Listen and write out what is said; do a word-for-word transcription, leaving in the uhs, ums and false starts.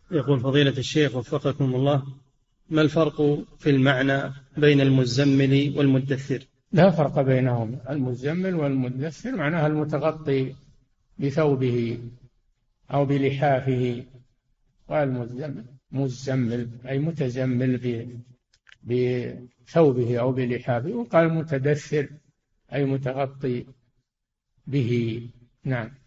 يقول فضيلة الشيخ وفقكم الله: ما الفرق في المعنى بين المزمل والمدثر؟ لا فرق بينهم. المزمل والمدثر معناها المتغطي بثوبه أو بلحافه، والمزمل مزمل أي متزمل بثوبه أو بلحافه، وقال متدثر أي متغطي به. نعم.